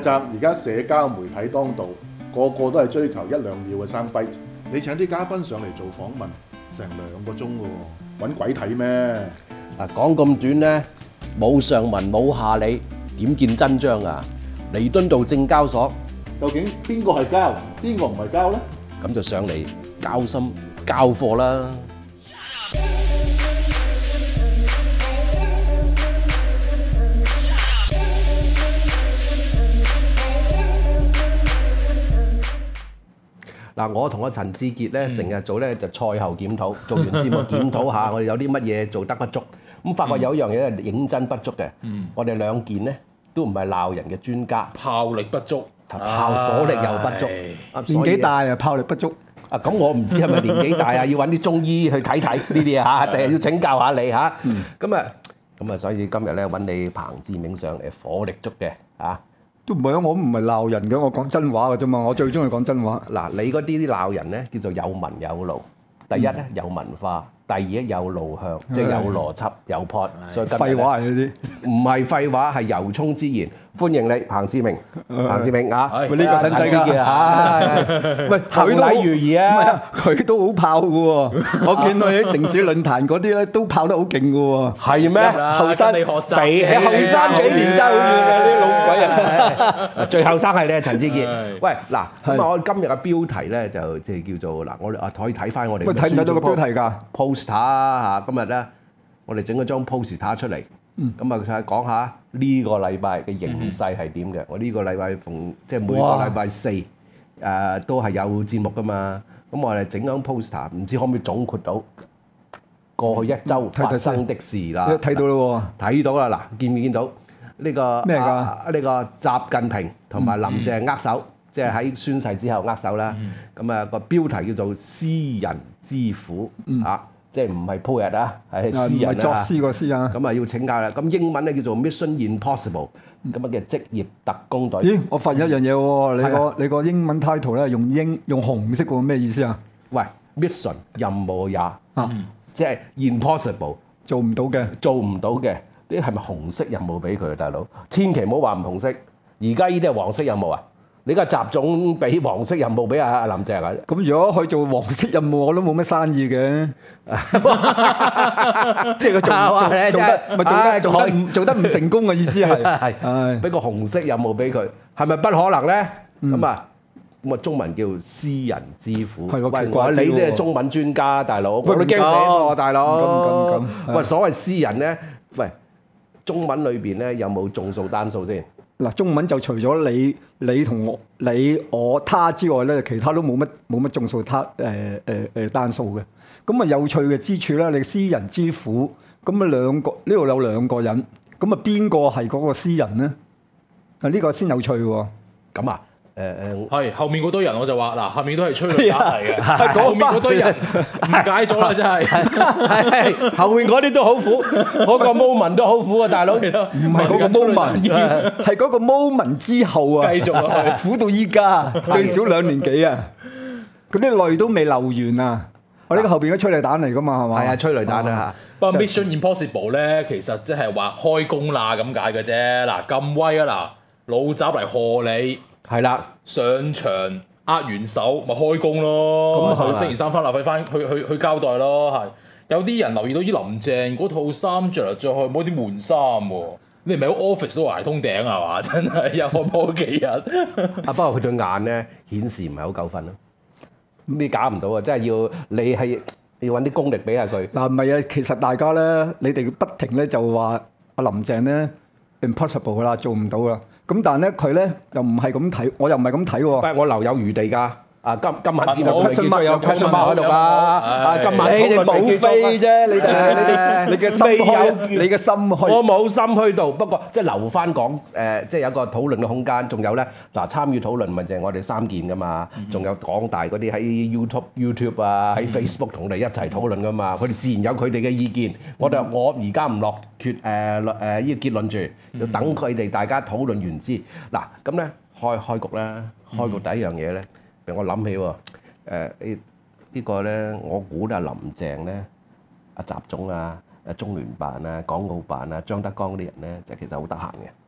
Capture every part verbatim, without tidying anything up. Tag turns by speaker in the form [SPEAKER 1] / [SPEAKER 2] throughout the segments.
[SPEAKER 1] 責而家社交媒體當道，個個都係追求一兩秒嘅生輝。你請啲嘉賓上嚟做訪問，成兩個鐘嘅喎，揾鬼睇咩？
[SPEAKER 2] 嗱，講咁短咧，冇上文冇下理，點見真章啊？彌敦道證交所，
[SPEAKER 1] 究竟邊個係交，邊個唔係交呢？
[SPEAKER 2] 咁就上嚟交心交貨啦！嗱，我同阿陳志傑咧，成日做咧就賽後檢討，做完節目檢討下，我哋有啲乜嘢做得不足，咁發覺有一樣嘢係認真不足嘅。嗯、我哋兩件咧都唔係鬧人嘅專家，
[SPEAKER 3] 炮力不足，
[SPEAKER 2] 炮火力又不足，
[SPEAKER 4] 年紀大啊，炮力不足。
[SPEAKER 2] 啊，咁我唔知係咪年紀大啊，要揾啲中醫去睇睇呢啲啊，第日要請教下你嚇。咁啊，咁啊，所以今日咧揾你彭志銘上嚟，火力足嘅嚇。
[SPEAKER 4] 都唔係啊！我唔係鬧人嘅，我講真話嘅啫嘛。我最中意講真話。
[SPEAKER 2] 嗱，你嗰啲啲鬧人咧，叫做有文有路。第一咧有文化，第二咧有路向，即係有邏輯、有 point。所以今日
[SPEAKER 4] 廢話嚟呢
[SPEAKER 2] 啲，唔係廢話，係由衷之言。歡迎你，彭志銘，彭志銘啊！
[SPEAKER 4] 喂，呢個陳志傑啊！喂，佢都好如意啊！佢都好炮嘅喎。我見佢喺城市論壇嗰啲咧，都炮得好勁嘅喎。
[SPEAKER 2] 係咩？
[SPEAKER 3] 後生你學習，
[SPEAKER 2] 比起後生幾年爭好遠嘅呢啲老鬼啊！最後生係你啊，陳志傑。喂，嗱，咁啊，我今日嘅標題咧就即係叫做嗱，我哋啊可以睇翻我哋。
[SPEAKER 4] 喂，睇唔睇到個標題㗎
[SPEAKER 2] ？poster 啊，今日咧我哋整咗張 poster 出嚟。咁啊，就係講下呢個禮拜嘅形勢係點嘅。我呢個禮拜逢即係每個禮拜四誒都係有節目噶嘛。咁我哋整張 poster，唔知可唔可以總括到過去一週發生的事啦。
[SPEAKER 4] 睇到啦喎，
[SPEAKER 2] 睇到啦嗱，見唔見到呢個
[SPEAKER 4] 咩㗎？
[SPEAKER 2] 呢個習近平同埋林鄭握手，即係喺宣誓之後握手啦。咁啊個標題叫做私人之苦啊。即係唔係 poet 啊，係詩人啊，
[SPEAKER 4] 作詩個詩啊。
[SPEAKER 2] 咁啊要請教啦。咁英文咧叫做 Mission Impossible，咁啊嘅職業特工隊。
[SPEAKER 4] 咦，我發現一樣嘢喎，你個你個英文 title 咧用英用紅色喎，咩意思啊？
[SPEAKER 2] 喂 ，mission 任務也啊，即係 impossible
[SPEAKER 4] 做唔到嘅，
[SPEAKER 2] 做唔到嘅，呢係咪紅色任務俾佢啊，大佬？千祈唔好話唔紅色，而家呢啲係黃色任務啊！你個習總俾黃色任務俾阿林鄭啊？
[SPEAKER 4] 咁如果佢做黃色任務，我都冇乜生意嘅。即係佢做做做得咪做得做得唔做得唔成功嘅意思係
[SPEAKER 2] 係俾個紅色任務俾佢，係咪不可能咧？咁啊咁啊，中文叫私人之苦。喂，我你都係中文專家，大佬，我都驚寫錯，大佬。咁咁咁。喂，所謂私人咧，喂，中文裏邊咧有冇眾數單數先？
[SPEAKER 4] 嗱，中文就除咗你、你同我、你、我、他之外咧，其他都冇乜冇乜眾數他誒誒誒單數嘅。咁啊有趣嘅之處咧，你私人之苦，咁啊兩個呢度有兩個人，咁啊邊個係嗰個私人咧？啊呢個先有趣喎。
[SPEAKER 2] 咁啊？誒誒，
[SPEAKER 3] 係後面嗰堆人我就話嗱，後面都係催淚彈嚟嘅，後面嗰堆人誤解咗啦，真係
[SPEAKER 2] 係後面嗰啲都好苦，嗰個 moment 都好苦啊，大佬，唔
[SPEAKER 4] 係嗰個 moment，係嗰個 moment 之後啊，
[SPEAKER 3] 繼續啊，
[SPEAKER 4] 苦到依家最少兩年幾啊，嗰啲淚都未流完啊！我呢個後邊嗰催淚彈嚟噶嘛，係嘛？
[SPEAKER 2] 係啊，催淚彈啊嚇。
[SPEAKER 3] 不過 Mission Impossible 咧，其實即係話開工啦咁解嘅啫。嗱咁威啊嗱，老習嚟賀你。
[SPEAKER 2] 係啦，
[SPEAKER 3] 上場握完手咪開工咯，咁佢星期三翻立費翻去去去交代咯，係有啲人留意到依林鄭嗰套衫着嚟着去冇啲悶衫喎，你唔係喺 office 都挨通頂係嘛？真係又可摸幾日
[SPEAKER 2] 啊！不過佢對眼咧顯示唔係好夠分咯，咁你搞唔到啊！真係要你係要揾啲功力俾下佢。
[SPEAKER 4] 嗱唔係啊，其實大家咧，你哋不停咧就話阿林鄭咧 impossible 啦，做唔到啦。咁但係咧，佢咧又唔係咁睇，我又唔係咁睇喎。
[SPEAKER 2] 不過我留有餘地㗎。啊，今今晚知道
[SPEAKER 4] 佢信物有
[SPEAKER 2] question mark 喺度啦。啊，今晚
[SPEAKER 4] 你哋冇飛啫，你哋你哋你嘅心虛，你嘅心虛。
[SPEAKER 2] 我冇心虛到，不過即係留翻講誒，即係有個討論嘅空間。仲有咧，嗱參與討論咪就係我哋三件㗎嘛，仲有廣大嗰啲喺 YouTube、YouTube 啊，喺 Facebook 同我哋一齊討論㗎嘛。佢哋自然有佢哋嘅意見。我哋我而家唔落決誒誒呢個結論住，要等佢哋大家討論完之。嗱咁咧開開局啦，開局第一樣嘢咧。我諗起喎，誒、呃、呢呢個咧，我估啊林鄭咧，阿習總啊、誒中聯辦啊、港澳辦啊、張德江嗰啲人咧，就其實好得閒嘅。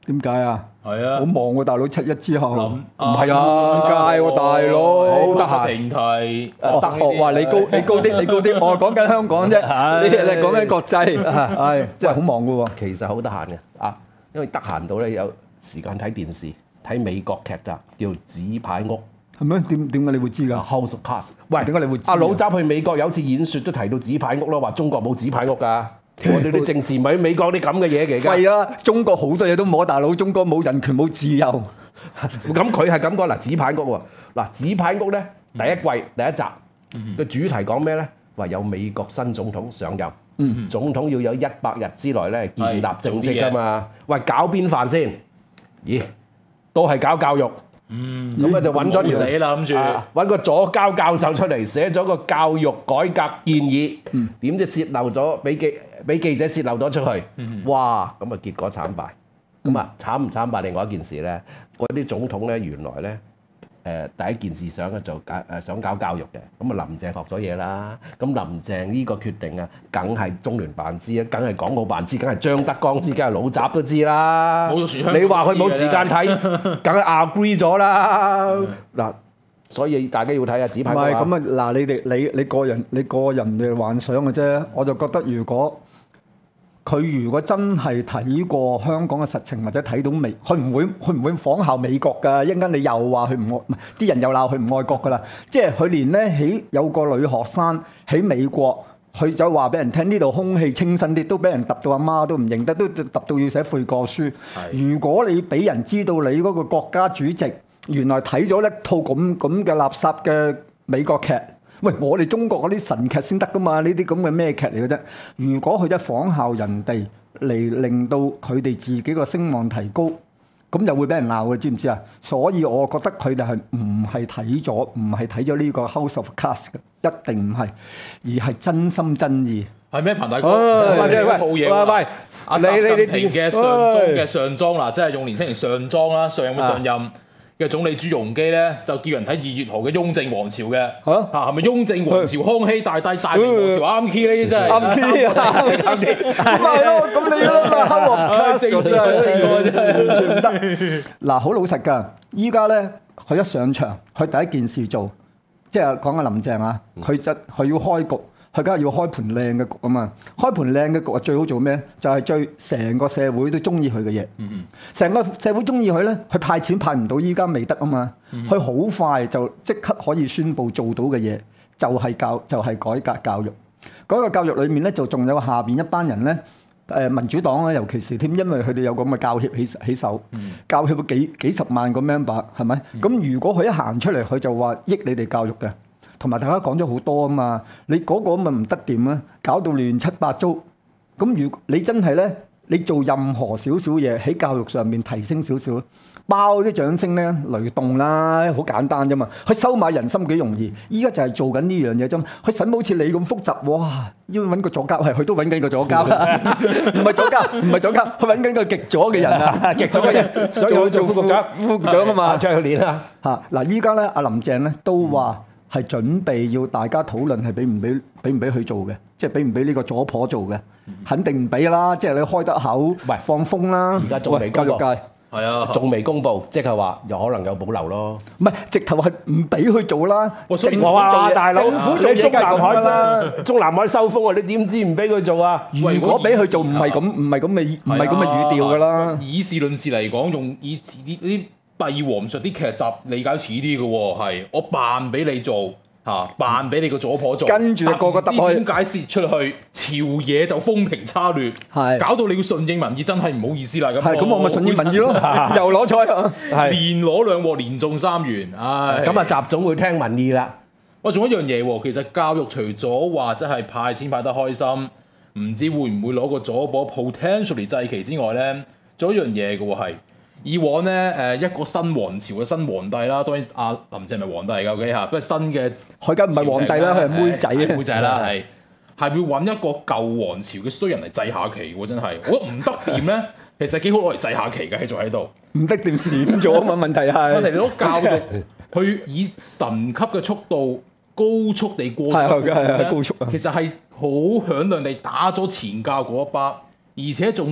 [SPEAKER 4] 點解啊？
[SPEAKER 3] 係啊
[SPEAKER 4] 好，忙喎，大佬七一之後，
[SPEAKER 3] 唔
[SPEAKER 4] 唔係啊，點解喎，大佬？
[SPEAKER 2] 好得閒
[SPEAKER 3] 停題，
[SPEAKER 4] 哦哦，話你高你高啲，你高啲，我講緊香港啫，你你講緊國際，係真係好忙噶喎。
[SPEAKER 2] 其實好得閒嘅啊，因為得閒到咧有時間睇電視，睇美國劇集叫《紙牌屋》
[SPEAKER 4] 係咩？點點解你會知㗎？
[SPEAKER 2] （House of Cards）。喂，
[SPEAKER 4] 點解你會知啊
[SPEAKER 2] 阿老習去美國有次演説都提到紙牌屋咯，話中國冇紙牌屋㗎。我哋啲政治咪喺美國啲咁嘅嘢嚟㗎。
[SPEAKER 4] 係啊，中國好多嘢都冇，大佬，中國冇人權冇自由。
[SPEAKER 2] 咁佢係咁講嗱，紙牌屋喎，嗱紙牌屋咧第一季第一集個主題講咩咧？話有美國新總統上任，
[SPEAKER 4] 嗯
[SPEAKER 2] 總統要有一百日之內咧建立政績㗎嘛。喂，搞邊飯先？咦，都係搞教育。嗯，咁啊就揾咗條
[SPEAKER 3] 死啦諗住
[SPEAKER 2] 啊揾個左膠教授出嚟寫咗個教育改革建議，點知泄漏咗俾記俾記者泄漏咗出去，哇！咁啊結果慘敗，咁啊慘唔慘敗另外一件事咧，嗰啲總統咧原來咧誒第一件事想嘅就搞誒想搞教育嘅，咁啊林鄭學咗嘢啦，咁林鄭呢個決定啊，梗係中聯辦知啊，梗係港澳辦知，梗係張德江知，梗係老習都知啦。
[SPEAKER 3] 冇全香港
[SPEAKER 2] 你話佢冇
[SPEAKER 3] 知嘅
[SPEAKER 2] 時間睇，梗係 agree 咗啦。嗱，所以大家要睇下紙牌屋啊。
[SPEAKER 4] 唔係咁啊！嗱，你哋你你個人你個人嘅幻想嘅啫，我就覺得如果佢如果真係睇過香港嘅實情，或者睇到美，佢唔會佢唔會仿效美國㗎。一陣間你又話佢唔愛，唔係啲人又鬧佢唔愛國㗎啦。即係佢連咧喺有個女學生喺美國，佢就話俾人聽呢度空氣清新啲，都俾人揼到阿媽都唔認得，都揼到要寫悔過書。如果你俾人知道你嗰個國家主席原來睇咗一套咁咁嘅垃圾嘅美國劇。喂，我哋中國嗰啲神劇先得噶嘛？呢啲咁嘅咩劇嚟嘅啫？如果佢一仿效人哋嚟令到佢哋自己個聲望提高，咁又會俾人鬧嘅，知唔知啊？所以我覺得佢哋係唔係睇咗，唔係睇咗呢個 House of Cards 嘅，一定唔係，而係真心真意。
[SPEAKER 3] 係咩？彭大哥，
[SPEAKER 2] 喂
[SPEAKER 3] 喂喂
[SPEAKER 2] 喂喂，
[SPEAKER 3] 阿
[SPEAKER 2] 你你你
[SPEAKER 3] 習近平嘅上莊嘅上莊嗱，即係用年青人上莊啦，上任嘅上任。嘅總理朱鎔基咧就叫人睇二月號嘅雍正王朝嘅嚇嚇係咪雍正王朝康熙大帝大明王朝啱 key 呢啲真係
[SPEAKER 4] 啱 key 啊啱 key 咁咪係咯，咁你啦嘛，House of Cards
[SPEAKER 3] 正正正真係
[SPEAKER 4] 完全唔得。嗱，好老實㗎，依家咧佢一上場，佢第一件事做，即係講緊林鄭啊，佢就佢要開局。佢梗係要開盤靚嘅局啊嘛！開盤靚嘅局啊，最好做咩？就係最成個社會都中意佢嘅嘢。成個社會中意佢咧，佢派錢派唔到，依家未得啊嘛！佢好快就即刻可以宣佈做到嘅嘢，就係教就係改革教育。改革教育裏面咧，就仲有下邊一班人咧，誒民主黨咧，尤其是添，因為佢哋有個咁嘅教協起起手，教協幾幾十萬個 member 係咪？咁如果佢一行出嚟，佢就話益你哋教育嘅。同埋大家講咗好多啊嘛，你嗰個咪唔得掂啊，搞到亂七八糟。咁如果你真係咧，你做任何少少嘢喺教育上面提升少少，包啲掌聲咧雷動啦，好簡單啫嘛。佢收買人心幾容易，依家就係做緊呢樣嘢啫嘛。佢使冇好似你咁複雜，哇！要揾個左膠係，佢都揾緊個左膠啦，唔係左膠，唔係左膠，佢揾緊個極左嘅人啊，極左嘅人，所以做做副局長，副局長啊嘛，
[SPEAKER 2] 再去練啊！
[SPEAKER 4] 嚇嗱，依家咧阿林鄭咧都話。係準備要大家討論係俾唔俾俾唔俾佢做嘅，即係俾唔俾呢個左婆做嘅，肯定唔俾啦。即係你開得口，
[SPEAKER 2] 唔係
[SPEAKER 4] 放風啦。
[SPEAKER 2] 而家仲未公佈，
[SPEAKER 4] 教育界
[SPEAKER 3] 係啊，
[SPEAKER 2] 仲未公佈，即係話有可能有保留咯。
[SPEAKER 4] 唔係直頭係唔俾佢做啦。
[SPEAKER 3] 政府
[SPEAKER 2] 哇，大佬，
[SPEAKER 4] 政府做嘢
[SPEAKER 2] 中南海
[SPEAKER 4] 啦，
[SPEAKER 2] 中南海收風啊！你點知唔俾佢做啊？
[SPEAKER 4] 如果俾佢做，唔係咁，唔係咁嘅，唔係咁嘅語調㗎啦。
[SPEAKER 3] 以事論事嚟講，用以啲啲帝王術啲劇集理解似啲嘅喎，係我扮俾你做。嚇扮俾你個左婆做，
[SPEAKER 4] 跟住個個揼開，
[SPEAKER 3] 點解泄出去朝野就風評差劣，
[SPEAKER 4] 係
[SPEAKER 3] 搞到你要順應民意，真係唔好意思啦咁。
[SPEAKER 4] 係咁，我咪順應民意咯，又攞彩啊！
[SPEAKER 3] 連攞兩鑊，連中三元，唉！
[SPEAKER 2] 咁啊，習總會聽民意啦。
[SPEAKER 3] 喂，仲有一樣嘢喎，其實教育除咗話即係派錢派得開心，唔知會唔會攞個左婆 potentially 祭旗之外咧，仲有一樣嘢嘅喎係。以往咧，誒一個新王朝嘅新皇帝啦，當然阿林鄭係咪皇帝嚟㗎？O K 嚇，不過新嘅
[SPEAKER 4] 佢梗唔係皇帝啦，佢係妹仔
[SPEAKER 3] 妹仔啦，係係會揾一個舊王朝嘅衰人嚟祭下旗喎，真係我覺得唔得掂咧，其實幾好攞嚟祭下旗嘅，仲喺度
[SPEAKER 4] 唔得掂閃咗啊嘛，問題係
[SPEAKER 3] 問題你攞教育去以神級嘅速度高速地過
[SPEAKER 4] 係係係高速啊，
[SPEAKER 3] 其實係好響亮地打咗前教嗰一巴，而且仲。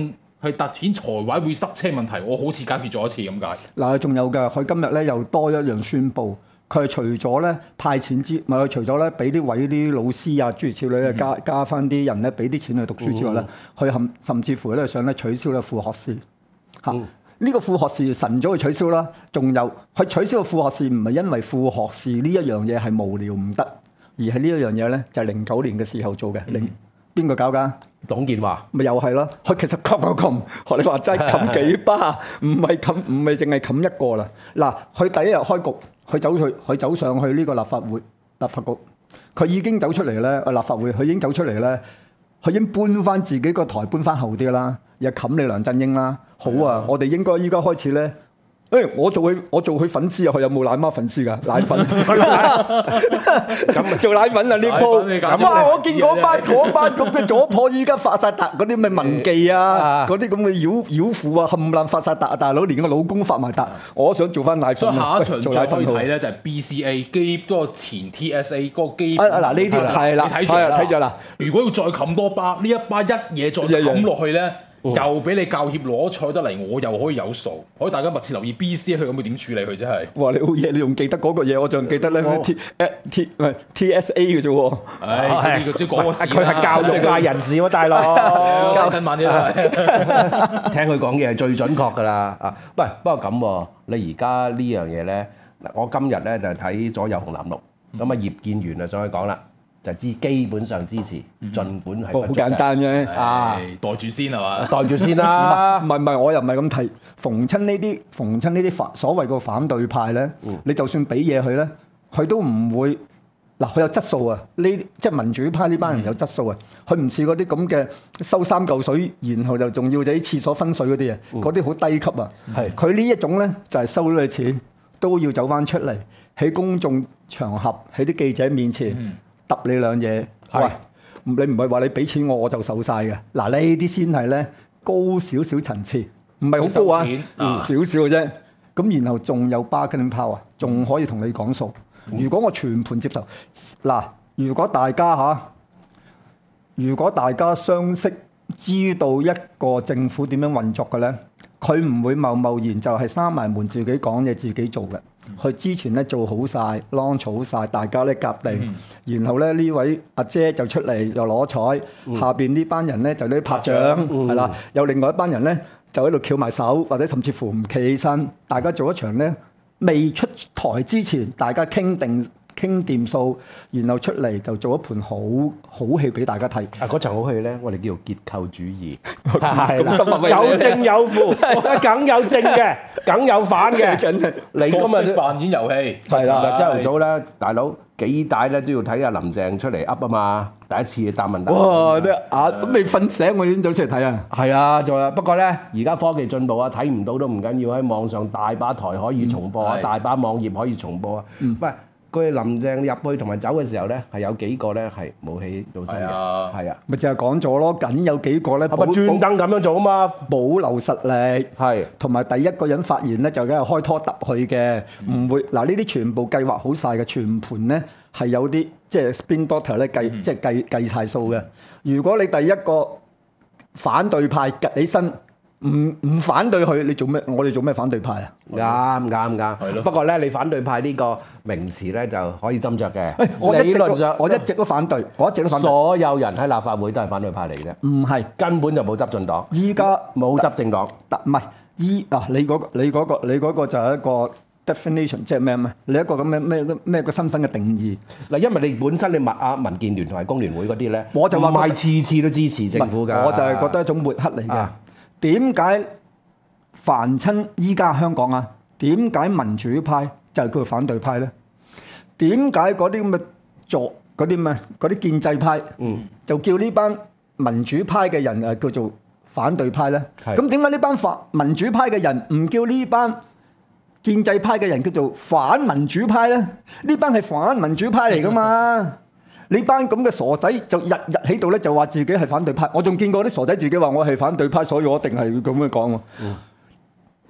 [SPEAKER 3] 係突顯財委會塞車問題，我好似解決咗一次咁解。
[SPEAKER 4] 嗱，仲有㗎，佢今日咧又多一樣宣佈，佢係除咗咧派錢之，唔係佢除咗咧俾啲位啲老師啊諸如此類咧加加翻啲人咧俾啲錢去讀書之外咧，佢甚、嗯、甚至乎咧想咧取消咧副學士嚇。呢、嗯、個副學士神早去取消啦，仲有佢取消個副學士唔係因為副學士呢一樣嘢係無聊唔得，而係呢一樣嘢咧就係零九年嘅時候做嘅。零邊個搞㗎？
[SPEAKER 2] 董建華
[SPEAKER 4] 咪又係咯，佢其實冚冚冚，學你話齋冚幾巴，唔係冚唔係淨係冚一個啦。嗱，佢第一日開局，佢走去佢走上去呢個立法會立法局，佢已經走出嚟咧。立法會佢已經走出嚟咧，佢已經搬翻自己個台搬翻後啲啦，又冚你梁振英啦。好啊，我哋應該依家開始咧。誒、欸，我做佢，我做佢粉絲啊！佢有冇奶媽粉絲㗎？奶粉咁做奶粉啊！呢鋪哇！我見嗰班嗰班咁嘅左婆依家發晒達，嗰啲咩文記啊，嗰啲咁嘅妖妖婦啊，冚唪唥發晒達啊！大佬連個老公發埋達，我想做翻奶粉。
[SPEAKER 3] 所以下一場再可以睇咧，就係 B C A 基嗰個前 T S A 嗰個基。
[SPEAKER 4] 啊嗱，呢啲係啦，
[SPEAKER 3] 睇住啦，睇住啦。如果要再冚多巴，呢一巴一嘢再冚落去咧。又俾你教協攞菜得嚟，我又可以有數，可以大家密切留意 B C 佢咁會點處理佢真係。哇！你好嘢，你仲記得嗰個嘢，我仲記得咧 T T 唔係 T S A 嘅啫喎。 唉，呢個即係講個事啦。
[SPEAKER 2] 佢係教育界人士喎，大佬。
[SPEAKER 3] 教新聞啫，
[SPEAKER 2] 聽佢講嘢係最準確㗎啦。啊，唔係不過咁喎，你而家呢樣嘢咧，嗱，我今日咧就睇咗有紅藍綠，咁啊葉建源啊上去講啦。就知基本上支持，儘管係
[SPEAKER 4] 好簡單嘅
[SPEAKER 3] 啊，袋住先係嘛？
[SPEAKER 2] 袋住先啦。
[SPEAKER 4] 唔係唔係，我又唔係咁睇。逢親呢啲，逢親呢啲反所謂個反對派咧，嗯、你就算俾嘢佢咧，佢都唔會嗱，佢有質素啊。呢即係民主派呢班人有質素啊。佢唔似嗰啲咁嘅收三嚿水，然後就仲要喺廁所分水嗰啲啊，嗰啲好低級啊。係佢呢一種咧，就係、是、收咗你錢都要走翻出嚟，喺公眾場合，喺啲記者面前。嗯揼你兩嘢，喂！你唔係話你俾錢我我就受晒嘅。嗱，呢啲先係咧高少少層次，唔係好高啊，少少嘅啫。咁然後仲有 bargaining power，仲可以同你講數。如果我全盤接受，嗱，如果大家嚇，如果大家相識知道一個政府點樣運作嘅咧，佢唔會貿貿然就係閂埋門自己講嘢自己做嘅。佢之前咧做好晒 launch 好晒，大家咧夾定，嗯、然後咧呢位阿姐就出嚟又攞彩，嗯、下邊呢班人咧就啲拍掌，係啦、嗯，有另外一班人咧就喺度翹埋手，或者甚至乎唔企起身，大家做一場咧未出台之前，大家傾定。傾掂數，然後出嚟就做一盤好好戲俾大家睇。
[SPEAKER 2] 啊，嗰場好戲咧，我哋叫做結構主義，有正有負，梗有正嘅，梗有反嘅。
[SPEAKER 3] 你今日扮演遊戲，
[SPEAKER 2] 係啦，朝頭早咧，大佬幾大咧都要睇下林鄭出嚟噏啊嘛，第一次答問題。
[SPEAKER 4] 哇！啲眼都未瞓醒，我已經走出嚟睇啊。
[SPEAKER 2] 係啊，仲有不過咧，而家科技進步啊，睇唔到都唔緊要，喺網上大把台可以重播啊，大把網頁可以重播啊。喂！佢林鄭入去同埋走嘅時候咧，係有幾個咧係冇起到身嘅，係啊，
[SPEAKER 4] 咪就係講咗咯，僅有幾個咧，
[SPEAKER 2] 係咪專登咁樣做啊嘛，
[SPEAKER 4] 保留實力，係同埋第一個人發言咧就梗係開拖揼佢嘅，唔會嗱呢啲全部計劃好晒嘅，全盤咧係有啲即係 spin doctor 咧計即係計計曬數嘅。如果你第一個反對派趌起身。唔唔反對佢，你做咩？我哋做咩反對派啊？
[SPEAKER 2] 啱啱啱，係咯。不過咧，你反對派呢個名詞咧就可以斟酌嘅。
[SPEAKER 4] 我理論上我一直都反對，我一直都反對。
[SPEAKER 2] 所有人喺立法會都係反對派嚟嘅。
[SPEAKER 4] 唔係，
[SPEAKER 2] 根本就冇執政黨。
[SPEAKER 4] 依家
[SPEAKER 2] 冇執政黨。
[SPEAKER 4] 唔係依啊！你嗰個你嗰個你嗰個就係一個 definition，即係咩咩？你一個咁嘅咩咩個身份嘅定義。嗱，因為你本身你民啊民建聯同埋工聯會嗰啲咧，我就話唔係次次都支持政府㗎。 我就係覺得一種抹黑嚟嘅。點解凡親依家香港啊？點解民主派就係叫做反對派咧？點解嗰啲咁嘅作嗰啲咩嗰啲建制派，嗯，就叫呢班民主派嘅人誒叫做反對派咧？咁點解呢班反民主派嘅人唔叫呢班建制派嘅人叫做反民主派咧？呢班係反民主派嚟噶嘛？你班咁嘅傻仔就日日喺度咧，就話自己係反對派。我仲見過啲傻仔自己話我係反對派，所以我一定係咁樣講喎。嗯、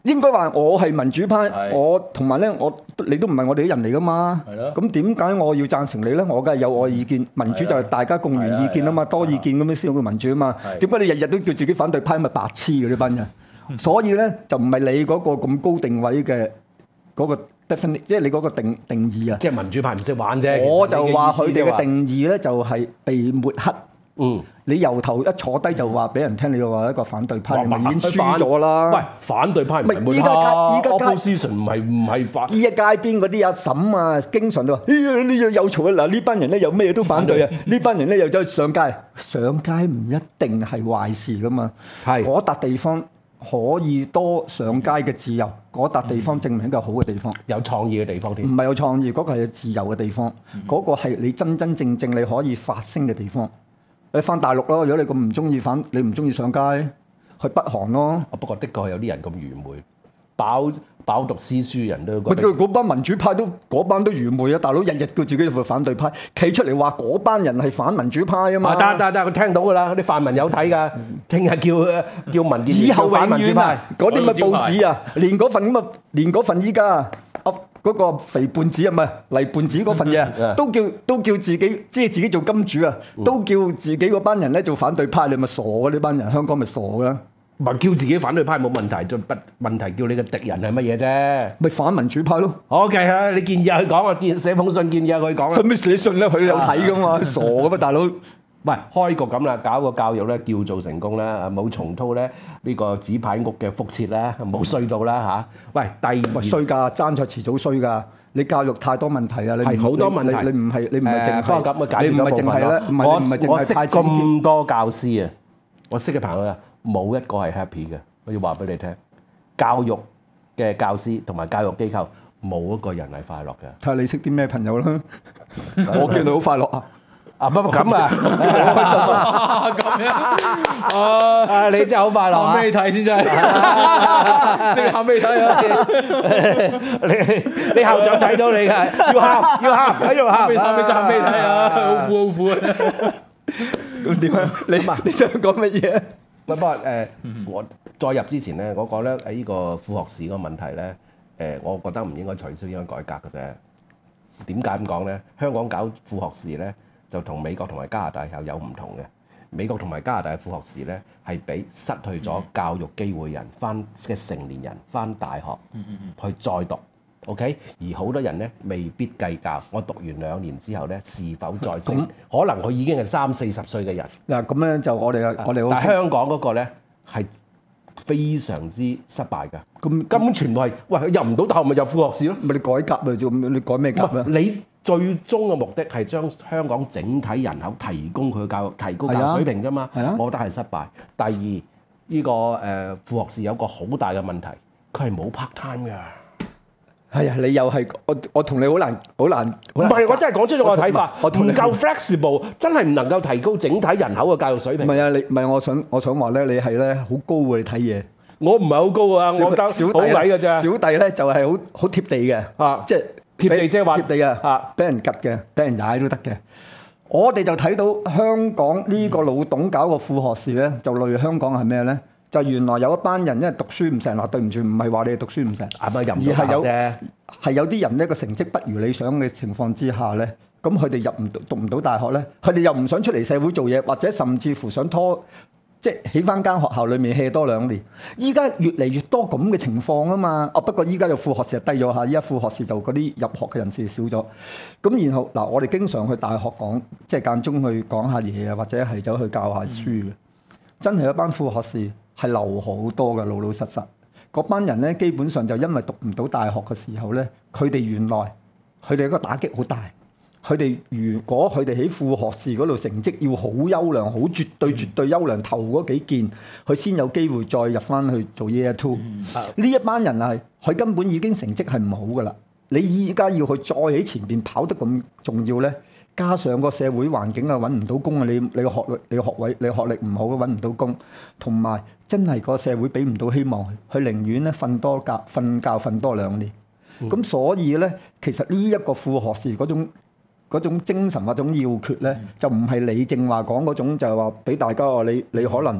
[SPEAKER 4] 應該話我係民主派，
[SPEAKER 3] 係
[SPEAKER 4] 我同埋咧，我你都唔係我哋啲人嚟噶嘛。
[SPEAKER 3] 係咯
[SPEAKER 4] 咁點解我要贊成你咧？我梗係有我意見，民主就係大家共圓意見啊嘛，
[SPEAKER 3] 係啊
[SPEAKER 4] 多意見咁樣先會民主啊嘛。
[SPEAKER 3] 係
[SPEAKER 4] 點解你日日都叫自己反對派咪白痴嘅呢班人？所以咧就唔係你嗰個咁高定位嘅嗰個 definition，即係你嗰個定定義啊。
[SPEAKER 2] 即係民主派唔識玩啫。
[SPEAKER 4] 我就話佢哋嘅
[SPEAKER 2] 定。
[SPEAKER 4] 定義咧就係被抹黑。
[SPEAKER 2] 嗯。
[SPEAKER 4] 你由頭一坐低就話俾人聽，你話一個反對派，你咪已經輸
[SPEAKER 2] 反
[SPEAKER 4] 咗啦。
[SPEAKER 2] 喂，反對派唔係
[SPEAKER 4] 唔係依家依家
[SPEAKER 2] opposition 唔係唔係反。
[SPEAKER 4] 依家街邊嗰啲阿嬸啊，經常都話：哎呀，呢樣有嘈啊！嗱，呢班人咧有咩都反對啊！呢班人咧又走去上街，上街唔一定係壞事噶嘛。
[SPEAKER 2] 係
[SPEAKER 4] 嗰笪地方可以多上街嘅自由，嗰笪地方證明一個好嘅地方。
[SPEAKER 2] 有創意嘅地方添。
[SPEAKER 4] 唔係有創意，嗰個係有自由嘅地方，嗰個係你真真正正你可以發聲嘅地方。你翻大陸咯，如果你咁唔中意反，你唔中意上街，去北韓咯。
[SPEAKER 2] 不過的確有啲人咁愚昧，飽飽讀詩書人都
[SPEAKER 4] 咪
[SPEAKER 2] 覺得。
[SPEAKER 4] 嗰班民主派都嗰班都愚昧啊！大佬日日叫自己做反對派，企出嚟話嗰班人係反民主派啊嘛。
[SPEAKER 2] 得得得，佢聽到㗎啦，啲泛民有睇㗎，聽日叫叫民建聯
[SPEAKER 4] 以後永
[SPEAKER 2] 叫反民主
[SPEAKER 4] 遠啊
[SPEAKER 2] 派。，
[SPEAKER 4] 嗰啲咪報紙啊，連嗰份咁啊，連嗰份依家啊，嗰個肥胖子啊，唔係泥胖子嗰份嘢啊，都叫都叫自己即係自己做金主啊，都叫自己嗰班人咧做反對派，你咪傻嘅呢班人，香港咪傻㗎，
[SPEAKER 2] 唔係叫自己反對派冇問題，就不問題叫你嘅敵人係乜嘢啫
[SPEAKER 4] 咪反民主派咯。
[SPEAKER 2] ？OK 啊，你建議下佢講啊，建寫封信建議下佢講啊。
[SPEAKER 4] 使咩寫信咧？佢有睇噶嘛？傻噶嘛，大佬！
[SPEAKER 2] 喂，開局咁啦，搞個教育咧叫做成功啦，冇重蹈咧呢個紙牌屋嘅覆轍啦，冇衰到啦嚇。喂，第二
[SPEAKER 4] 喂，衰㗎，爭在遲早衰㗎。你教育太多問題啊！你唔
[SPEAKER 2] 係好多問題
[SPEAKER 4] 你你唔係你唔係淨
[SPEAKER 2] 誒不過咁啊解決
[SPEAKER 4] 你唔係淨係咧，唔係
[SPEAKER 2] 我
[SPEAKER 4] 你唔係淨
[SPEAKER 2] 我識
[SPEAKER 4] 係太清潔。
[SPEAKER 2] 咁多教師啊，我識嘅朋友啊，冇一個係 happy 嘅。我要話俾你聽，教育嘅教師同埋教育機構冇一個人係快樂嘅。
[SPEAKER 4] 睇下你識啲咩朋友啦。我見到好快樂啊！
[SPEAKER 2] 啊，不過咁啊，
[SPEAKER 3] 咁樣啊，
[SPEAKER 2] 啊你真係好快樂啊！
[SPEAKER 3] 喊俾你睇先真係，即喊俾你睇啊！
[SPEAKER 2] 你你校長睇到你㗎，要喊要喊喺度喊，
[SPEAKER 3] 喊俾喊俾你睇啊！好苦好苦啊！
[SPEAKER 4] 咁點啊？你你想講乜嘢？
[SPEAKER 2] 不過誒，我再入之前咧，我講咧喺呢個副學士個問題咧，誒，我覺得唔應該取消，應該改革嘅啫。點解咁講咧？香港搞副學士咧，就同美國同埋加拿大又有唔同嘅。美國同埋加拿大嘅副學士咧，係俾失去咗教育機會人翻嘅成年人翻大學去再讀。OK，而好多人咧未必計較，我讀完兩年之後咧是否再升？可能佢已經係三四十歲嘅人。
[SPEAKER 4] 嗱咁咧就我哋嘅我哋好
[SPEAKER 2] 但係香港嗰個咧係非常之失敗㗎。咁根本全部係喂入唔到大學咪入副學士咯。
[SPEAKER 4] 咪你改革咪做你改咩革啊？
[SPEAKER 2] 你最終嘅目的係將香港整體人口提供佢嘅教育，提高教育水平啫嘛。
[SPEAKER 4] 係啊，
[SPEAKER 2] 我覺得係失敗。第二，呢、這個誒、呃、副學士有個好大嘅問題，佢係冇 part time 㗎。
[SPEAKER 4] 係啊，你又係我我同你好難好難。
[SPEAKER 2] 唔係，我真係講出咗我嘅睇法，
[SPEAKER 4] 我同你
[SPEAKER 2] 唔夠 flexible，真係唔能夠提高整體人口嘅教育水平。
[SPEAKER 4] 唔係啊，你唔係我想我想話咧，你係咧好高喎，你睇嘢。
[SPEAKER 2] 我唔係好高啊，我得
[SPEAKER 4] 小
[SPEAKER 2] 好矮㗎咋。
[SPEAKER 4] 小弟咧就係好好貼地嘅，
[SPEAKER 2] 啊
[SPEAKER 4] 即係
[SPEAKER 2] 貼地即係話
[SPEAKER 4] 貼地啊，
[SPEAKER 2] 啊
[SPEAKER 4] 俾人趌嘅，俾人踩都得嘅。我哋就睇到香港呢個老董搞個副學士咧，就累香港係咩咧？就原來有一班人因為讀書唔成，嗱對唔住，唔係話你哋讀書唔成，
[SPEAKER 2] 係咪入唔
[SPEAKER 4] 而係有
[SPEAKER 2] 到啫？
[SPEAKER 4] 係有啲人呢個成績不如理想嘅情況之下咧，咁佢哋入唔到讀唔到大學咧，佢哋又唔想出嚟社會做嘢，或者甚至乎想拖。即係起翻間學校裏面 hea 多兩年，依家越嚟越多咁嘅情況啊嘛。哦，不過依家就副學士低咗下，依家副學士就嗰啲入學嘅人士少咗。咁然後嗱，我哋經常去大學講，即係間中去講下嘢啊，或者係走去教下書嘅。真係一班副學士係留好多嘅，老老實實。嗰班人咧，基本上就因為讀唔到大學嘅時候咧，佢哋原來佢哋個打擊好大。佢哋如果佢哋喺副學士嗰度成績要好優良、好絕對、絕對優良，頭嗰幾件，佢先有機會再入翻去做 year two。呢一班人係佢根本已經成績係唔好噶啦。你依家要佢再喺前邊跑得咁重要咧，加上個社會環境啊揾唔到工啊，你你個學歷、你個學位、你學歷唔好揾唔到工，同埋真係個社會俾唔到希望，佢寧願咧瞓多覺、瞓覺瞓多兩年。咁、嗯、所以咧，其實呢一個副學士嗰種。嗰種精神嗰種要訣咧，就唔係你正話講嗰種，就係話俾大家話你你可能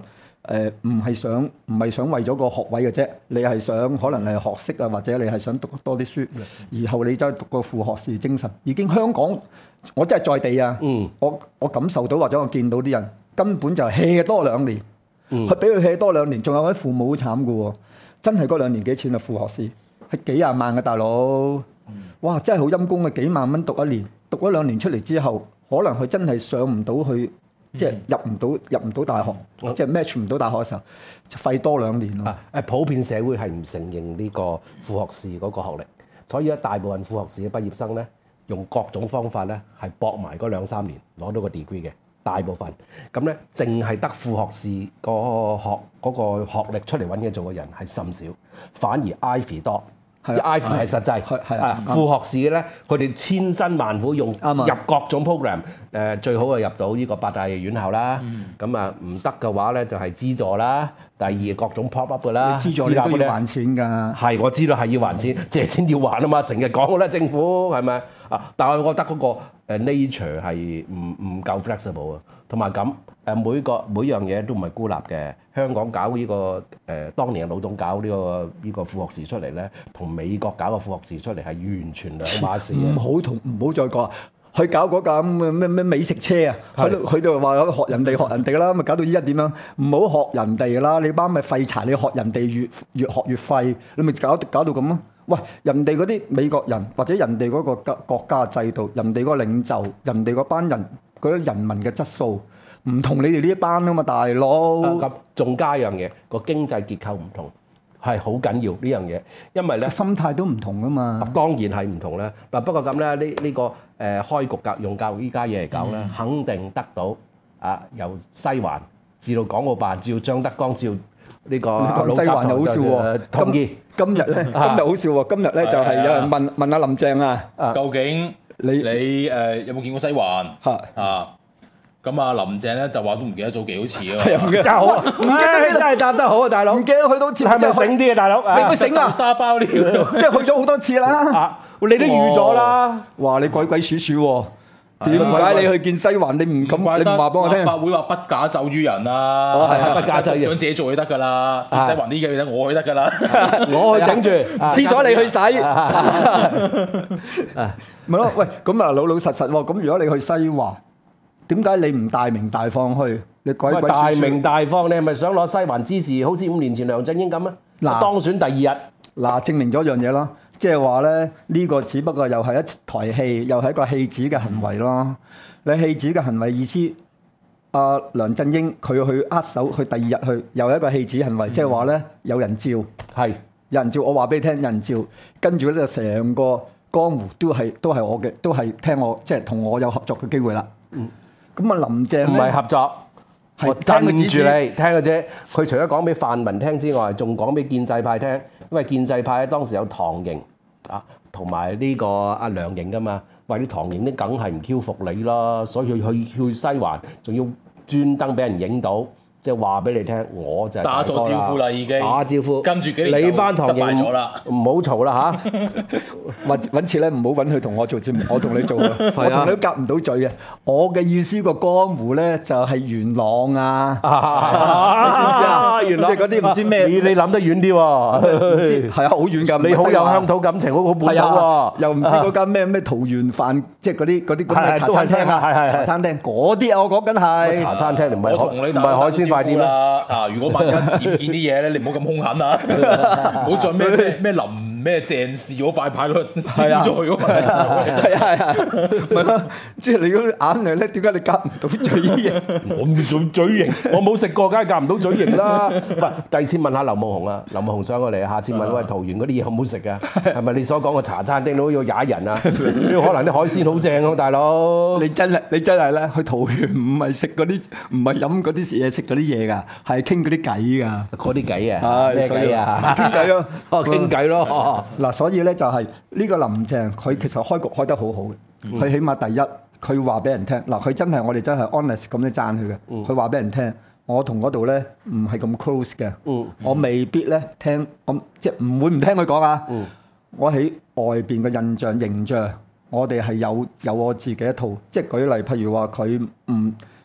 [SPEAKER 4] 誒唔係想唔係想為咗個學位嘅啫，你係想可能係學識啊，或者你係想讀多啲書，然後你再讀個副學士精神。已經香港，我真係在地啊，
[SPEAKER 2] 嗯、
[SPEAKER 4] 我我感受到或者我見到啲人根本就 hea 多兩年，佢俾佢 hea 多兩年，仲有啲父母好慘㗎喎，真係嗰兩年幾錢啊？副學士係幾廿萬嘅大佬，哇！真係好陰功啊，幾萬蚊讀一年，讀咗兩年出嚟之後，可能佢真係上唔到去。即係入唔到入唔到大學，嗯、即係 match 唔到大學嘅時候，就費多兩年咯。
[SPEAKER 2] 誒普遍社會係唔承認呢個副學士嗰個學歷，所以咧大部分副學士嘅畢業生咧，用各種方法咧係搏埋嗰兩三年攞到個 degree 嘅，大部分咁咧，淨係得副學士個學嗰個學歷出嚟揾嘢做嘅人係甚少，反而 Ivy 多。係 Ivy 係實際，係啊副學士嘅咧，佢哋千辛萬苦用入各種 program，誒最好係入到呢個八大院校啦。咁啊唔得嘅話咧就係資助啦。第二各種 pop up 嘅啦，
[SPEAKER 4] 資助你都要還錢㗎。
[SPEAKER 2] 係我知道係要還錢，借錢要還啊嘛，成日講嘅啦政府係咪啊？但係我覺得嗰個誒 nature 係唔唔夠 flexible 啊，同埋咁誒每個每樣嘢都唔係孤立嘅。香港搞呢、這個誒、呃，當年老董搞呢、這個呢、這個副學士出嚟咧，同美國搞個副學士出嚟係完全兩碼事。
[SPEAKER 4] 唔好同唔好再講，佢搞嗰架咩咩咩美食車啊，佢佢就話學人哋學人哋㗎啦，咪搞到依家點樣？唔好學人哋啦，你班咪廢柴，你學人哋越越學越廢，你咪搞搞到咁咯。喂，人哋嗰啲美國人或者人哋嗰個國國家制度，人哋嗰個領袖，人哋嗰班人嗰啲人民嘅質素。唔同你哋呢一班啊嘛，大佬。
[SPEAKER 2] 咁仲加一樣嘢，個經濟結構唔同，係好緊要呢樣嘢，因為咧
[SPEAKER 4] 心態都唔同啊嘛。
[SPEAKER 2] 當然係唔同啦。嗱不過咁咧，呢、這、呢個誒、呃、開局教用教育依家嘢嚟講咧，嗯、肯定得到啊由西環至到港澳辦，至到張德江，至到呢個老
[SPEAKER 4] 西環又好笑喎。
[SPEAKER 2] 同意
[SPEAKER 4] 今日咧，今日好笑喎。今日咧就係有人問問阿林鄭啊，
[SPEAKER 3] 究竟你你誒有冇見過西環啊？咁啊，林鄭咧就話都唔記得咗幾好次啊！
[SPEAKER 2] 唔記得好啊！唔記得真係答得好啊，大佬！
[SPEAKER 4] 唔記得去到次
[SPEAKER 2] 係咪醒啲啊，大佬？
[SPEAKER 4] 你咪醒啊！
[SPEAKER 3] 沙包呢？即
[SPEAKER 4] 係去咗好多次啦！
[SPEAKER 2] 你都預咗啦！
[SPEAKER 4] 哇！你鬼鬼祟祟喎！點解你去見西環你唔咁？你唔話俾我聽？
[SPEAKER 3] 立法會話不假手於人啊！
[SPEAKER 2] 係啊，不假手於人，
[SPEAKER 3] 想自己做就得㗎啦！西環呢啲嘢我去得㗎啦！
[SPEAKER 2] 我去頂住
[SPEAKER 4] 廁所你去洗。咪咯，喂，咁啊老老實實喎。咁如果你去西環，點解你唔大名大放去？你鬼鬼
[SPEAKER 2] 大名大放，你係咪想攞西環支持？好似五年前梁振英咁啊！嗱，當選第二日，
[SPEAKER 4] 嗱，證明咗一樣嘢咯，即係話咧，呢個只不過又係一台戲，又係一個戲子嘅行為咯。你戲子嘅行為意思，阿梁振英佢去握手，佢第二日去，又係一個戲子行為，即係話咧有人照，係有人照。我話俾你聽，有人照，跟住咧就成個江湖都係都係我嘅，都係聽我即係同我有合作嘅機會啦。嗯。咁啊，林鄭
[SPEAKER 2] 唔係合作，係鎮住你，聽嘅啫。佢除咗講俾泛民聽之外，仲講俾建制派聽，因為建制派當時有唐營啊，同埋呢個阿梁營噶嘛，喂啲唐營啲梗係唔 Q 服你啦，所以佢去去西環，仲要專登俾人影到。即係話俾你聽，我就係
[SPEAKER 3] 打咗招呼啦，已經
[SPEAKER 2] 打招呼。
[SPEAKER 3] 跟住幾年
[SPEAKER 2] 你班唐營
[SPEAKER 3] 咗啦，
[SPEAKER 2] 唔好嘈啦嚇！
[SPEAKER 4] 揾揾次咧，唔好揾佢同我做節目，我同你做啊！我同你都夾唔到嘴嘅。我嘅意思個江湖咧就係元朗啊！你知唔知啊？元朗即係嗰啲唔知咩？
[SPEAKER 2] 你你諗得遠啲喎，
[SPEAKER 4] 係啊，好遠㗎！
[SPEAKER 2] 你好有鄉土感情，好好本土喎。
[SPEAKER 4] 又唔知嗰間咩咩桃園飯，即係嗰啲嗰啲咁嘅茶餐廳啊，茶餐廳嗰啲啊，我講緊係
[SPEAKER 2] 茶餐廳，唔係
[SPEAKER 3] 同你
[SPEAKER 2] 唔係海鮮。
[SPEAKER 3] 快啲啦！啊，如果萬一僭建啲嘢咧，你唔好咁兇狠啊！唔好再咩咩咩林咩鄭氏嗰塊牌度燒咗佢嗰塊。
[SPEAKER 4] 係啊係啊，咪咯，即係你嗰啲眼嚟咧，點解你夾唔到嘴型？
[SPEAKER 2] 我唔做嘴型，我冇食過，梗係夾唔到嘴型啦。喂，第二次問下劉夢熊啊，劉夢熊上過嚟，下次問喂桃園嗰啲嘢好唔好食啊？係咪你所講嘅茶餐廳都要踩人啊？可能啲海鮮好正咯，大佬。
[SPEAKER 4] 你真係你真係咧，去桃園唔係食嗰啲，唔係飲嗰啲嘢，食嗰啲嘢㗎，係傾嗰啲偈㗎。
[SPEAKER 2] 嗰啲偈啊？咩偈啊？
[SPEAKER 4] 傾偈咯，
[SPEAKER 2] 哦，傾偈咯。
[SPEAKER 4] 嗱，所以咧就係呢個林鄭，佢其實開局開得好好嘅。佢起碼第一，佢話俾人聽，嗱，佢真係我哋真係 honest 咁樣讚佢嘅。佢話俾人聽，我同嗰度咧唔係咁 close 嘅。我未必咧聽，我即係唔會唔聽佢講啊。我喺外邊嘅印象形象，我哋係有有我自己一套。即係舉例，譬如話佢唔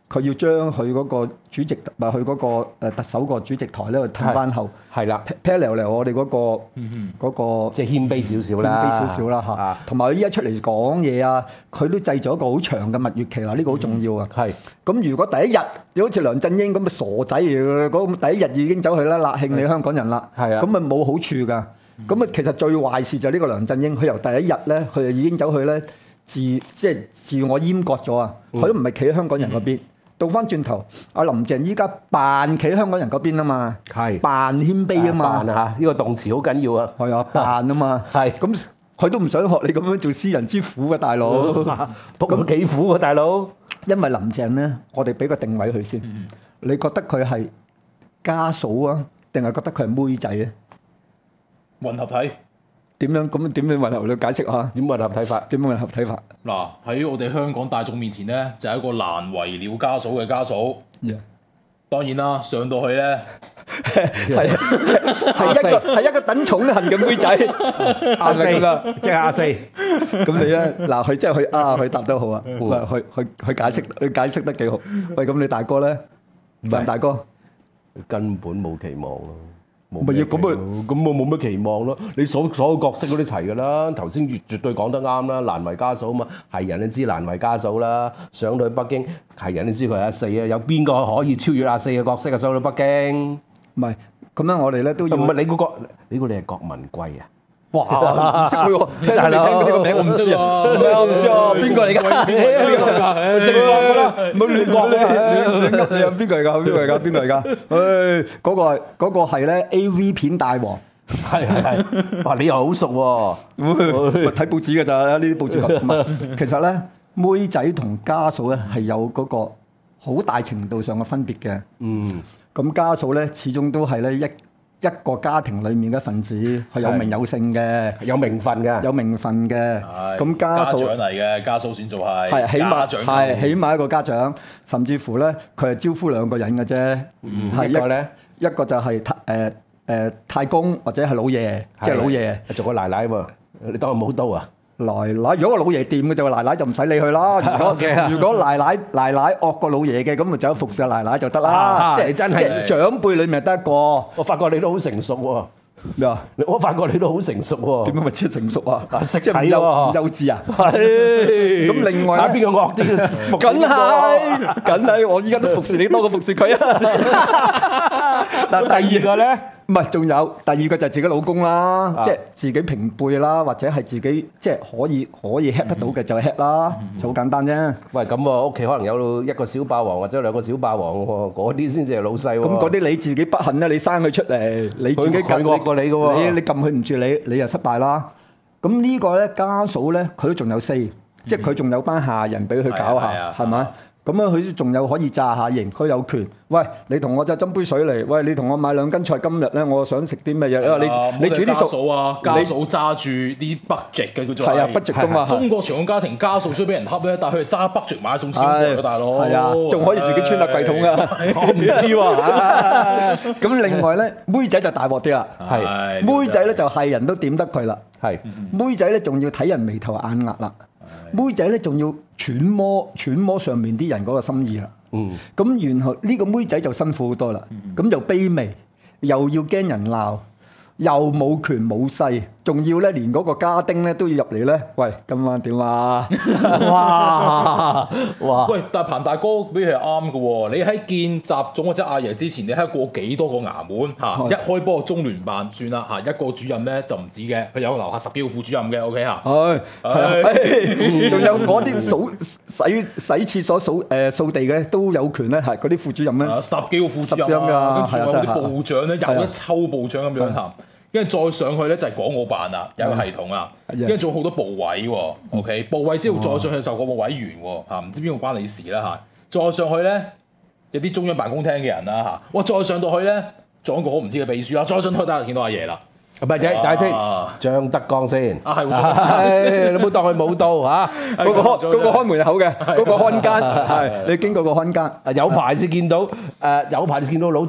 [SPEAKER 4] 佢要將佢嗰個主席唔係佢嗰個誒特首個主席台咧，褪翻後，
[SPEAKER 2] 係啦，
[SPEAKER 4] 撇嚟嚟我哋嗰個嗰個
[SPEAKER 2] 即係謙卑少少啦，
[SPEAKER 4] 謙卑少少啦嚇。同埋佢依家出嚟講嘢啊，佢都製咗一個好長嘅蜜月期啦，呢個好重要啊。
[SPEAKER 2] 係
[SPEAKER 4] 咁如果第一日你好似梁振英咁嘅傻仔嚟嘅，嗰第一日已經走去啦，辣慶你香港人啦，
[SPEAKER 2] 係啊，
[SPEAKER 4] 咁咪冇好處㗎。咁啊，其實最壞事就係呢個梁振英，佢由第一日咧，佢就已經走去咧自即係自我閹割咗啊！佢都唔係企喺香港人嗰邊。倒翻轉頭，阿林鄭依家扮企喺香港人嗰邊啊嘛，
[SPEAKER 2] 係
[SPEAKER 4] 扮謙卑啊嘛，
[SPEAKER 2] 扮啊！呢個動詞好緊要啊，
[SPEAKER 4] 係啊，扮啊嘛，
[SPEAKER 2] 係
[SPEAKER 4] 咁佢都唔想學你咁樣做私人之苦嘅大佬，
[SPEAKER 2] 咁幾苦喎大佬？
[SPEAKER 4] 因為林鄭咧，我哋俾個定位佢先，你覺得佢係家嫂啊，定係覺得佢係妹仔咧？
[SPEAKER 3] 混合體
[SPEAKER 4] 點樣咁點樣混合？你解釋下
[SPEAKER 2] 點混合睇法？
[SPEAKER 4] 點樣混合睇法？
[SPEAKER 3] 嗱，喺我哋香港大眾面前咧，就係、一個難為了家嫂嘅家嫂。
[SPEAKER 4] Yeah.
[SPEAKER 3] 當然啦，上到去咧
[SPEAKER 4] 係係一個係一個等寵恨嘅妹仔，
[SPEAKER 2] 阿四啦，即係阿四。
[SPEAKER 4] 咁你咧嗱，佢真係佢啊，佢答得好啊，佢佢佢解釋佢解釋得幾好。喂，咁你大哥咧，鄭大哥
[SPEAKER 2] 根本冇期望咯。
[SPEAKER 4] 咪要咁啊？
[SPEAKER 2] 咁我冇乜期望咯。你所所有角色嗰啲齊㗎啦。頭先絕絕對講得啱啦，難為家嫂啊嘛，係人都知難為家嫂啦。上到去北京，係人都知佢係阿四啊。有邊個可以超越阿四嘅角色啊？上到北京，
[SPEAKER 4] 唔係咁樣，我哋咧都要。
[SPEAKER 2] 唔係你嗰個，你估你係郭文貴啊？
[SPEAKER 4] 哇！唔識佢喎，聽你聽呢個名我唔知啊，唔係我唔知啊，邊個嚟㗎？邊個嚟㗎？識講啦，唔好亂講啊！亂噏你啊！邊個嚟㗎？邊個嚟㗎？邊個嚟㗎？誒，嗰個係嗰個係咧 A V 片大王，
[SPEAKER 2] 係係係。哇！你又好熟喎，
[SPEAKER 4] 睇報紙㗎咋？呢啲報紙唔係，其實咧妹仔同家嫂咧係有嗰個好大程度上嘅分別嘅。
[SPEAKER 2] 嗯。
[SPEAKER 4] 咁家嫂咧始終都係咧一一個家庭裡面嘅分子，係有名有姓嘅，
[SPEAKER 2] 有名分嘅，
[SPEAKER 4] 有名分嘅。咁
[SPEAKER 3] 家
[SPEAKER 4] 嫂
[SPEAKER 3] 長嚟嘅，家嫂先做係，
[SPEAKER 4] 係起碼
[SPEAKER 3] 家長
[SPEAKER 4] 係起碼一個家長，甚至乎咧佢係招呼兩個人嘅啫。係
[SPEAKER 2] 一個咧，
[SPEAKER 4] 一個就係太誒誒太公或者係老爺，即係老爺
[SPEAKER 2] 做個奶奶喎。你當佢冇刀啊？
[SPEAKER 4] 奶奶，如果個老爺掂嘅就奶奶就唔使理佢啦。如果如果奶奶奶奶惡過老爺嘅，咁咪就服侍奶奶就得啦。即係真係長輩裏面得一個。我
[SPEAKER 2] 發覺你都好成熟喎。
[SPEAKER 4] 咩啊？
[SPEAKER 2] 我發覺你都好成熟喎。
[SPEAKER 4] 點解咪即係成熟啊？
[SPEAKER 2] 識睇喎，
[SPEAKER 4] 幼稚啊？
[SPEAKER 2] 係。咁
[SPEAKER 4] 另外
[SPEAKER 2] 睇邊個惡啲嘅？
[SPEAKER 4] 梗係，梗係，我依家都服侍你多過服侍佢啊！但第二個咧？唔係，仲有第二個就係自己老公啦，啊、即係自己平輩啦，或者係自己即係可以可以 hit 得到嘅就 hit 啦，嗯、就好簡單啫。
[SPEAKER 2] 喂，咁喎，屋企可能有一個小霸王或者兩個小霸王喎，嗰啲先至係老細喎。咁嗰啲你自己不幸咧，你生佢出嚟，你自己佢惡過你嘅喎，你你撳佢唔住你，你又失敗啦。咁呢個咧家嫂咧，佢都仲有 say，嗯、即係佢仲有班下人俾佢搞下，係咪？咁樣佢仲有可以炸下型，佢有權。喂，你同我就斟杯水嚟。喂，你同我買兩斤菜。今日咧，我想食啲咩嘢？你你煮啲熟
[SPEAKER 3] 啊，家嫂揸住啲 budget 嘅，佢做係
[SPEAKER 4] 啊 budget 㗎嘛。中
[SPEAKER 3] 國傳統家庭家嫂需俾人恰咧，但係佢係揸 budget 買餸錢嘅大佬。
[SPEAKER 4] 係啊，仲可以自己穿入櫃桶㗎。我唔知喎。咁另外咧，妹仔就大鑊啲啦。係妹仔咧就係人都點得佢啦。係妹仔咧仲要睇人眉頭眼額啦。妹仔咧仲要揣摩揣摩上面啲人嗰個心意啦。嗯，咁然後呢個妹仔就辛苦好多啦。咁、嗯、又卑微，又要驚人鬧，又冇權冇勢，仲要咧連嗰個家丁咧都要入嚟咧。喂，今晚點啊？哇哇！
[SPEAKER 3] 喂，但係彭大哥比佢係啱嘅喎。你喺見習總或者阿爺之前，你喺過幾多個衙門嚇？的一開波中聯辦算啦嚇，一個主任咧就唔止嘅，佢有樓下十幾個副主任嘅。O K 嚇，係係，仲有嗰啲掃洗洗廁所掃誒掃地嘅都有權咧，係嗰啲副主任咧， 十幾個副主任㗎，跟住有啲部長咧，有一抽部長咁樣談。跟住再上去咧就係港澳辦啦，有個系統啊，跟住仲有好多部委喎 ，OK，部委之後再上去就國務委員喎，嚇唔知邊個關你事啦嚇，再上去咧有啲中央辦公廳嘅人啦嚇，哇再上到去咧仲有一個我唔知嘅秘書啦，再上去得見到阿爺啦，
[SPEAKER 2] 唔係仔仔先，張德江先，
[SPEAKER 3] 啊係喎，
[SPEAKER 2] 你唔好當佢冇到嚇，
[SPEAKER 4] 嗰個開嗰個開門口嘅，嗰個看更係你經過個看更，
[SPEAKER 2] 有排先見到誒，有排先見到老習。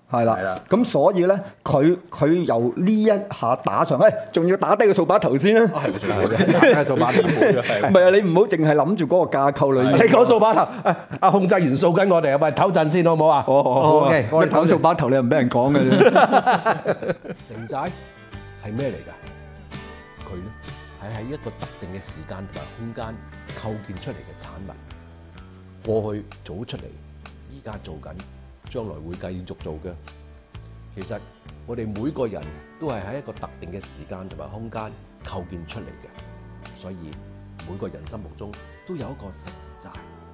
[SPEAKER 4] 係啦
[SPEAKER 3] 係啦，
[SPEAKER 4] 咁所以咧，佢佢由呢一下打上，誒，仲要打低個掃把頭先啦。
[SPEAKER 3] 啊係喎，仲有嘅，
[SPEAKER 2] 係掃把頭。
[SPEAKER 4] 唔係啊，你唔好淨係諗住嗰個架構裏面。
[SPEAKER 2] 你講掃把頭，誒阿控制員掃緊我哋啊，喂，唞陣先好唔好啊？
[SPEAKER 4] 好好好
[SPEAKER 2] OK，我哋
[SPEAKER 4] 一講掃把頭，你又唔俾人講嘅啫。
[SPEAKER 5] 城寨係咩嚟㗎？佢咧係喺一個特定嘅時間同埋空間構建出嚟嘅產物，過去做出嚟，而家做緊，將來會繼續做嘅。其實我哋每個人都係喺一個特定嘅時間同埋空間構建出嚟嘅，所以每個人心目中都有一個城寨。